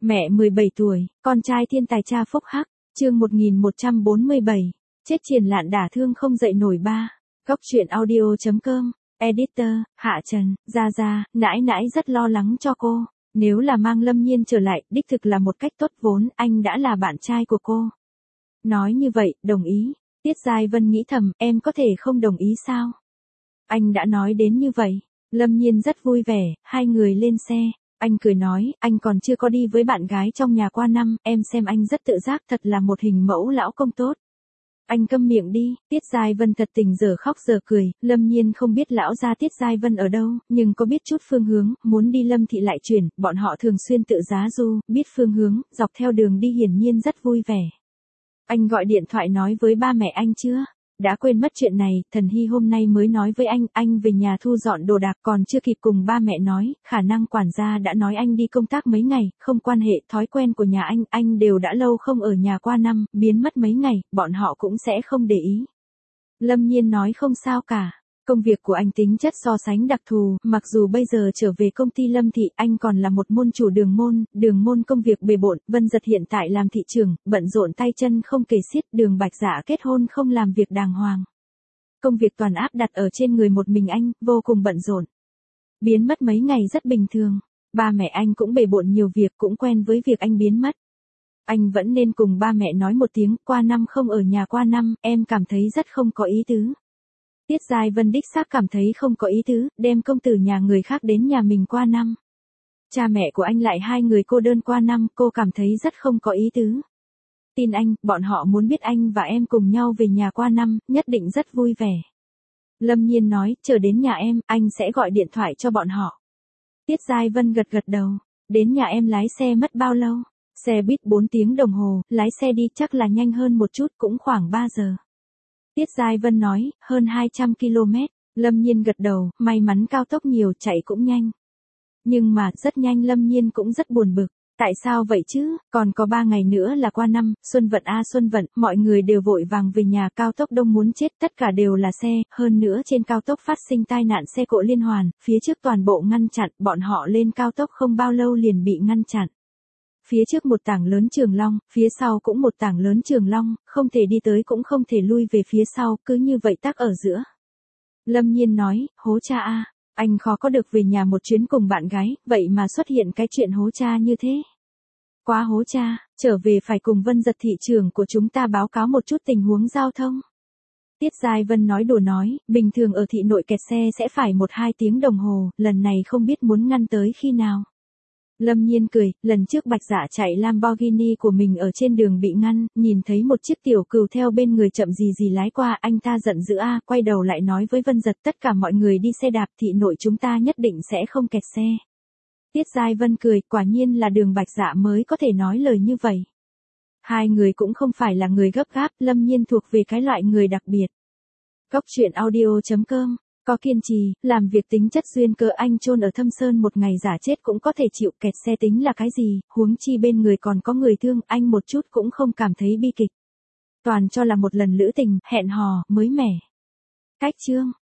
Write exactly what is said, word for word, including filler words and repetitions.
Mẹ mười bảy tuổi, con trai thiên tài cha phúc hắc, chương một nghìn một trăm bốn mươi bảy, chết triền lạn đả thương không dậy nổi ba. Góc truyện audio.com, editor, Hạ Trần, Gia Gia, nãi nãi rất lo lắng cho cô. Nếu là mang Lâm Nhiên trở lại, đích thực là một cách tốt vốn, anh đã là bạn trai của cô. Nói như vậy, đồng ý. Tiết Giai Vân nghĩ thầm, em có thể không đồng ý sao? Anh đã nói đến như vậy. Lâm Nhiên rất vui vẻ, hai người lên xe. Anh cười nói, anh còn chưa có đi với bạn gái trong nhà qua năm, em xem anh rất tự giác, thật là một hình mẫu lão công tốt. Anh câm miệng đi. Tiết Giai Vân thật tình giờ khóc giờ cười, Lâm Nhiên không biết lão gia Tiết Giai Vân ở đâu, nhưng có biết chút phương hướng, muốn đi Lâm thị lại chuyển, bọn họ thường xuyên tự giá du, biết phương hướng, dọc theo đường đi hiển nhiên rất vui vẻ. Anh gọi điện thoại nói với ba mẹ anh chưa? Đã quên mất chuyện này, Thần Hy hôm nay mới nói với anh, anh về nhà thu dọn đồ đạc còn chưa kịp cùng ba mẹ nói, khả năng quản gia đã nói anh đi công tác mấy ngày, không quan hệ, thói quen của nhà anh, anh đều đã lâu không ở nhà qua năm, biến mất mấy ngày, bọn họ cũng sẽ không để ý. Lâm Nhiên nói không sao cả. Công việc của anh tính chất so sánh đặc thù, mặc dù bây giờ trở về công ty Lâm thị, anh còn là một môn chủ đường môn, đường môn công việc bề bộn, Vân Giật hiện tại làm thị trưởng, bận rộn tay chân không kể xiết, Đường Bạch Dạ kết hôn không làm việc đàng hoàng. Công việc toàn áp đặt ở trên người một mình anh, vô cùng bận rộn. Biến mất mấy ngày rất bình thường, ba mẹ anh cũng bề bộn nhiều việc, cũng quen với việc anh biến mất. Anh vẫn nên cùng ba mẹ nói một tiếng, qua năm không ở nhà qua năm, em cảm thấy rất không có ý tứ. Tiết Giai Vân đích xác cảm thấy không có ý tứ, đem công tử nhà người khác đến nhà mình qua năm. Cha mẹ của anh lại hai người cô đơn qua năm, cô cảm thấy rất không có ý tứ. Tin anh, bọn họ muốn biết anh và em cùng nhau về nhà qua năm, nhất định rất vui vẻ. Lâm Nhiên nói, chờ đến nhà em, anh sẽ gọi điện thoại cho bọn họ. Tiết Giai Vân gật gật đầu, đến nhà em lái xe mất bao lâu? Xe buýt bốn tiếng đồng hồ, lái xe đi chắc là nhanh hơn một chút, cũng khoảng ba giờ. Tiết Giai Vân nói, hơn hai trăm ki lô mét, Lâm Nhiên gật đầu, may mắn cao tốc nhiều, chạy cũng nhanh. Nhưng mà, rất nhanh Lâm Nhiên cũng rất buồn bực, tại sao vậy chứ, còn có ba ngày nữa là qua năm, Xuân Vận a Xuân Vận, mọi người đều vội vàng về nhà, cao tốc đông muốn chết, tất cả đều là xe, hơn nữa trên cao tốc phát sinh tai nạn xe cộ liên hoàn, phía trước toàn bộ ngăn chặn, bọn họ lên cao tốc không bao lâu liền bị ngăn chặn. Phía trước một tảng lớn Trường Long, phía sau cũng một tảng lớn Trường Long, không thể đi tới cũng không thể lui về phía sau, cứ như vậy tắc ở giữa. Lâm Nhiên nói, hố cha a, anh khó có được về nhà một chuyến cùng bạn gái, vậy mà xuất hiện cái chuyện hố cha như thế. Quá hố cha, trở về phải cùng Vân Giật thị trưởng của chúng ta báo cáo một chút tình huống giao thông. Tiết Giai Vân nói đùa nói, bình thường ở thị nội kẹt xe sẽ phải một hai tiếng đồng hồ, lần này không biết muốn ngăn tới khi nào. Lâm Nhiên cười, lần trước Bạch Dạ chạy Lamborghini của mình ở trên đường bị ngăn, nhìn thấy một chiếc tiểu cừu theo bên người chậm gì gì lái qua, anh ta giận dữ a, quay đầu lại nói với Vân Giật, tất cả mọi người đi xe đạp, thị nội chúng ta nhất định sẽ không kẹt xe. Tiết Giai Vân cười, quả nhiên là Đường Bạch Dạ mới có thể nói lời như vậy. Hai người cũng không phải là người gấp gáp, Lâm Nhiên thuộc về cái loại người đặc biệt. Góc truyện audio.com, có kiên trì, làm việc tính chất duyên cơ, anh chôn ở Thâm Sơn một ngày giả chết cũng có thể chịu, kẹt xe tính là cái gì, huống chi bên người còn có người thương, anh một chút cũng không cảm thấy bi kịch. Toàn cho là một lần lữ tình, hẹn hò, mới mẻ. Cách chương.